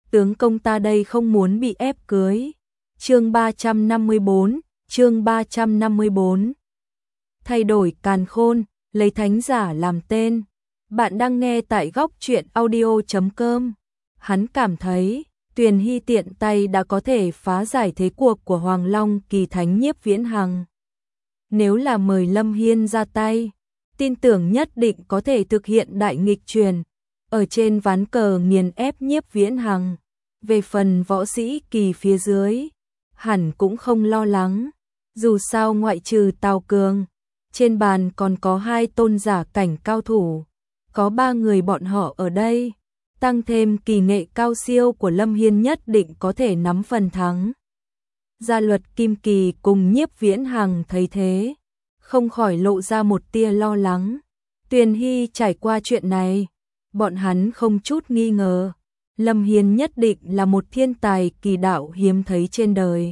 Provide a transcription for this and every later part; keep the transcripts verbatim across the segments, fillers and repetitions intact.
tướng công ta đây không muốn bị ép cưới. Chương ba trăm năm mươi bốn, chương ba trăm năm mươi bốn. Thay đổi càn khôn, lấy thánh giả làm tên. Bạn đang nghe tại góc truyện audio chấm com. Hắn cảm thấy, Tuyền Hy tiện tay đã có thể phá giải thế cuộc của Hoàng Long Kỳ Thánh Nhiếp Viễn Hằng. Nếu là mời Lâm Hiên ra tay, tin tưởng nhất định có thể thực hiện đại nghịch truyền, ở trên ván cờ nghiền ép Nhiếp Viễn Hằng. Về phần võ sĩ kỳ phía dưới, hẳn cũng không lo lắng, dù sao ngoại trừ Tào Cường, trên bàn còn có hai tôn giả cảnh cao thủ, có ba người bọn họ ở đây, tăng thêm kỳ nghệ cao siêu của Lâm Hiên nhất định có thể nắm phần thắng. Gia Luật Kim Kỳ cùng Nhiếp Viễn Hằng thấy thế, không khỏi lộ ra một tia lo lắng. Tuyền Hy trải qua chuyện này, bọn hắn không chút nghi ngờ, Lâm Hiên nhất định là một thiên tài kỳ đạo hiếm thấy trên đời.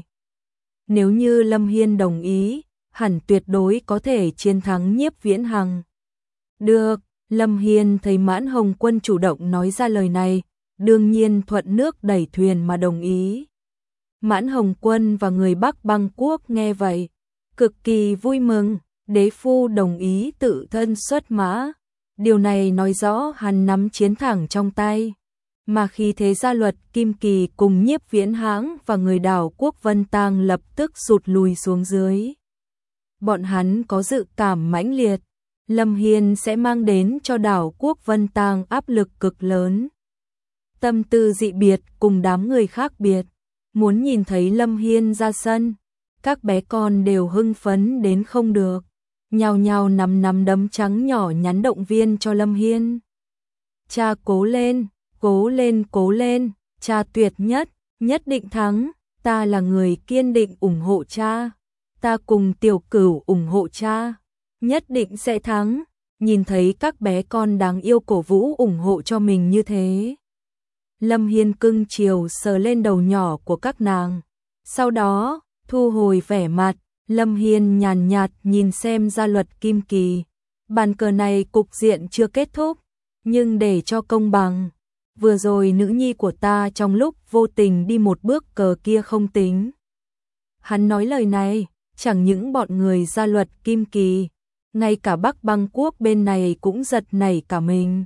Nếu như Lâm Hiên đồng ý, hẳn tuyệt đối có thể chiến thắng Nhiếp Viễn Hằng. Được, Lâm Hiên thấy Mãn Hồng Quân chủ động nói ra lời này, đương nhiên thuận nước đẩy thuyền mà đồng ý. Mãn Hồng Quân và người Bắc Băng Quốc nghe vậy, cực kỳ vui mừng, đế phu đồng ý tự thân xuất mã. Điều này nói rõ hắn nắm chiến thắng trong tay. Mà khi thế Gia Luật Kim Kỳ cùng Nhiếp Viễn Hãng và người đảo quốc Vân Tang lập tức rụt lùi xuống dưới. Bọn hắn có dự cảm mãnh liệt, Lâm Hiên sẽ mang đến cho đảo quốc Vân Tang áp lực cực lớn. Tâm tư dị biệt cùng đám người khác biệt, muốn nhìn thấy Lâm Hiên ra sân, các bé con đều hưng phấn đến không được, nhào nhào nắm nắm đấm trắng nhỏ nhắn động viên cho Lâm Hiên. Cha cố lên, cố lên, cố lên, cha tuyệt nhất, nhất định thắng, ta là người kiên định ủng hộ cha, ta cùng Tiểu Cửu ủng hộ cha, nhất định sẽ thắng. Nhìn thấy các bé con đáng yêu cổ vũ ủng hộ cho mình như thế, Lâm Hiên cưng chiều sờ lên đầu nhỏ của các nàng, sau đó thu hồi vẻ mặt. Lâm Hiên nhàn nhạt nhìn xem Gia Luật Kim Kỳ, bàn cờ này cục diện chưa kết thúc, nhưng để cho công bằng, vừa rồi nữ nhi của ta trong lúc vô tình đi một bước cờ kia không tính. Hắn nói lời này, chẳng những bọn người Gia Luật Kim Kỳ, ngay cả Bắc Băng Quốc bên này cũng giật nảy cả mình.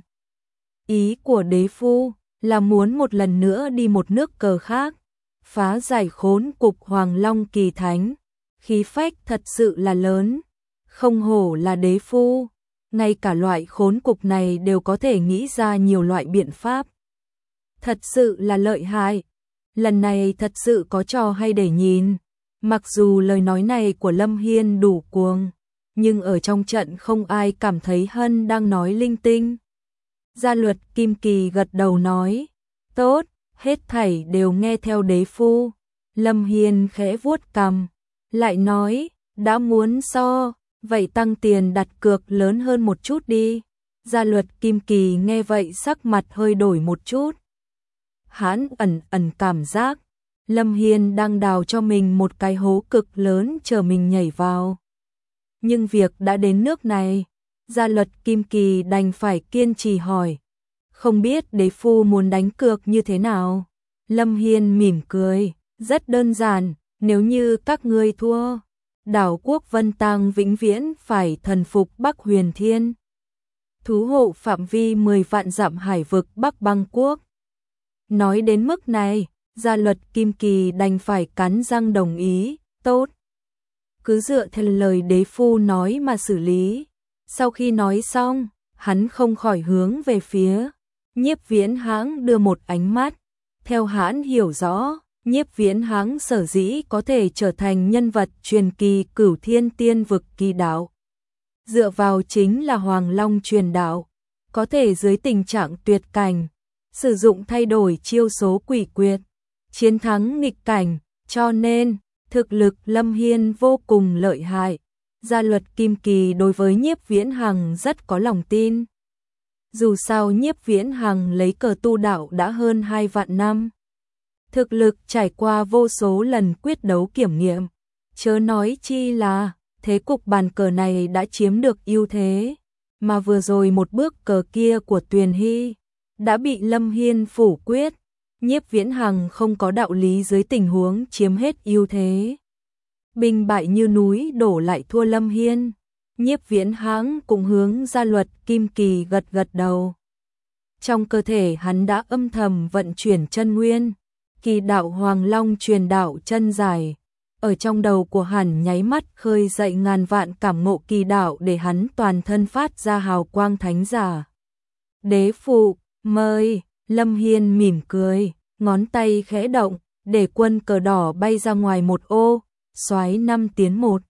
Ý của đế phu là muốn một lần nữa đi một nước cờ khác, phá giải khốn cục Hoàng Long Kỳ Thánh. Khí phách thật sự là lớn, không hổ là đế phu, ngay cả loại khốn cục này đều có thể nghĩ ra nhiều loại biện pháp. Thật sự là lợi hại, lần này thật sự có trò hay để nhìn. Mặc dù lời nói này của Lâm Hiên đủ cuồng, nhưng ở trong trận không ai cảm thấy Hân đang nói linh tinh. Gia Luật Kim Kỳ gật đầu nói, tốt, hết thảy đều nghe theo đế phu. Lâm Hiên khẽ vuốt cằm, lại nói, đã muốn so, vậy tăng tiền đặt cược lớn hơn một chút đi. Gia Luật Kim Kỳ nghe vậy sắc mặt hơi đổi một chút. Hắn ẩn ẩn cảm giác, Lâm Hiên đang đào cho mình một cái hố cực lớn chờ mình nhảy vào. Nhưng việc đã đến nước này, Gia Luật Kim Kỳ đành phải kiên trì hỏi, không biết đế phu muốn đánh cược như thế nào? Lâm Hiên mỉm cười, rất đơn giản. Nếu như các ngươi thua, đảo quốc Vân Tang vĩnh viễn phải thần phục Bắc Huyền Thiên, thú hộ phạm vi mười vạn dặm hải vực Bắc Băng Quốc. Nói đến mức này, Gia Luật Kim Kỳ đành phải cắn răng đồng ý, tốt. Cứ dựa theo lời đế phu nói mà xử lý. Sau khi nói xong, hắn không khỏi hướng về phía Nhiếp Viễn Hãng đưa một ánh mắt, theo hắn hiểu rõ. Nhiếp Viễn Hãng sở dĩ có thể trở thành nhân vật truyền kỳ Cửu Thiên Tiên vực kỳ đạo, dựa vào chính là Hoàng Long truyền đạo, có thể dưới tình trạng tuyệt cảnh, sử dụng thay đổi chiêu số quỷ quyệt, chiến thắng nghịch cảnh, cho nên thực lực Lâm Hiên vô cùng lợi hại. Gia Luật Kim Kỳ đối với Nhiếp Viễn Hằng rất có lòng tin. Dù sao Nhiếp Viễn Hằng lấy cờ tu đạo đã hơn hai vạn năm. Thực lực trải qua vô số lần quyết đấu kiểm nghiệm, chớ nói chi là thế cục bàn cờ này đã chiếm được ưu thế, mà vừa rồi một bước cờ kia của Tuyền Hy đã bị Lâm Hiên phủ quyết, Nhiếp Viễn Hằng không có đạo lý dưới tình huống chiếm hết ưu thế. Binh bại như núi đổ lại thua Lâm Hiên. Nhiếp Viễn Hằng cũng hướng ra luật kim kỳ gật gật đầu. Trong cơ thể hắn đã âm thầm vận chuyển chân nguyên, kỳ đạo Hoàng Long truyền đạo chân giải. Ở trong đầu của hắn nháy mắt khơi dậy ngàn vạn cảm ngộ kỳ đạo để hắn toàn thân phát ra hào quang thánh giả. Đế phụ, mời, Lâm Hiên mỉm cười, ngón tay khẽ động, để quân cờ đỏ bay ra ngoài một ô, soái năm tiến một.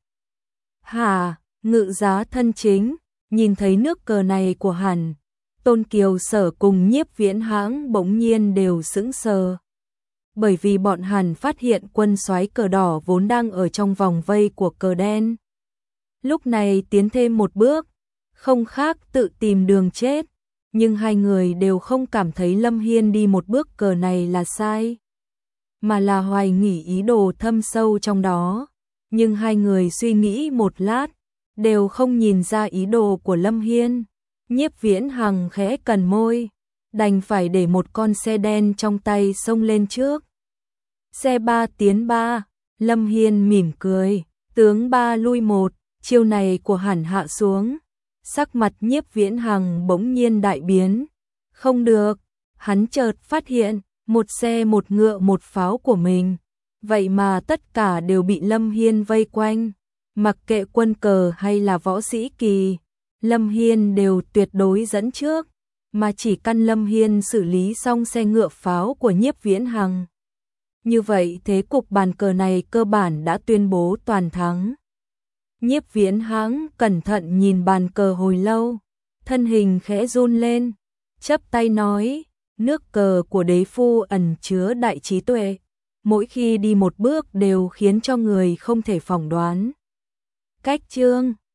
Hà, ngự giá thân chính, nhìn thấy nước cờ này của hắn, Tôn Kiều Sở cùng Nhiếp Viễn Hãng bỗng nhiên đều sững sờ. Bởi vì bọn hắn phát hiện quân soái cờ đỏ vốn đang ở trong vòng vây của cờ đen. Lúc này tiến thêm một bước, không khác tự tìm đường chết, nhưng hai người đều không cảm thấy Lâm Hiên đi một bước cờ này là sai, mà là hoài nghi ý đồ thâm sâu trong đó. Nhưng hai người suy nghĩ một lát, đều không nhìn ra ý đồ của Lâm Hiên. Nhiếp Viễn Hằng khẽ cằn môi, đành phải để một con xe đen trong tay xông lên trước. Xe ba tiến ba, Lâm Hiên mỉm cười, tướng ba lui một, chiêu này của hẳn hạ xuống. Sắc mặt Nhiếp Viễn Hằng bỗng nhiên đại biến. Không được, hắn chợt phát hiện, một xe một ngựa một pháo của mình, vậy mà tất cả đều bị Lâm Hiên vây quanh. Mặc kệ quân cờ hay là võ sĩ kỳ, Lâm Hiên đều tuyệt đối dẫn trước, mà chỉ căn Lâm Hiên xử lý xong xe ngựa pháo của Nhiếp Viễn Hằng. Như vậy thế cục bàn cờ này cơ bản đã tuyên bố toàn thắng. Nhiếp Viễn Hãng cẩn thận nhìn bàn cờ hồi lâu, thân hình khẽ run lên, chắp tay nói, nước cờ của đế phu ẩn chứa đại trí tuệ, mỗi khi đi một bước đều khiến cho người không thể phỏng đoán. Cách chương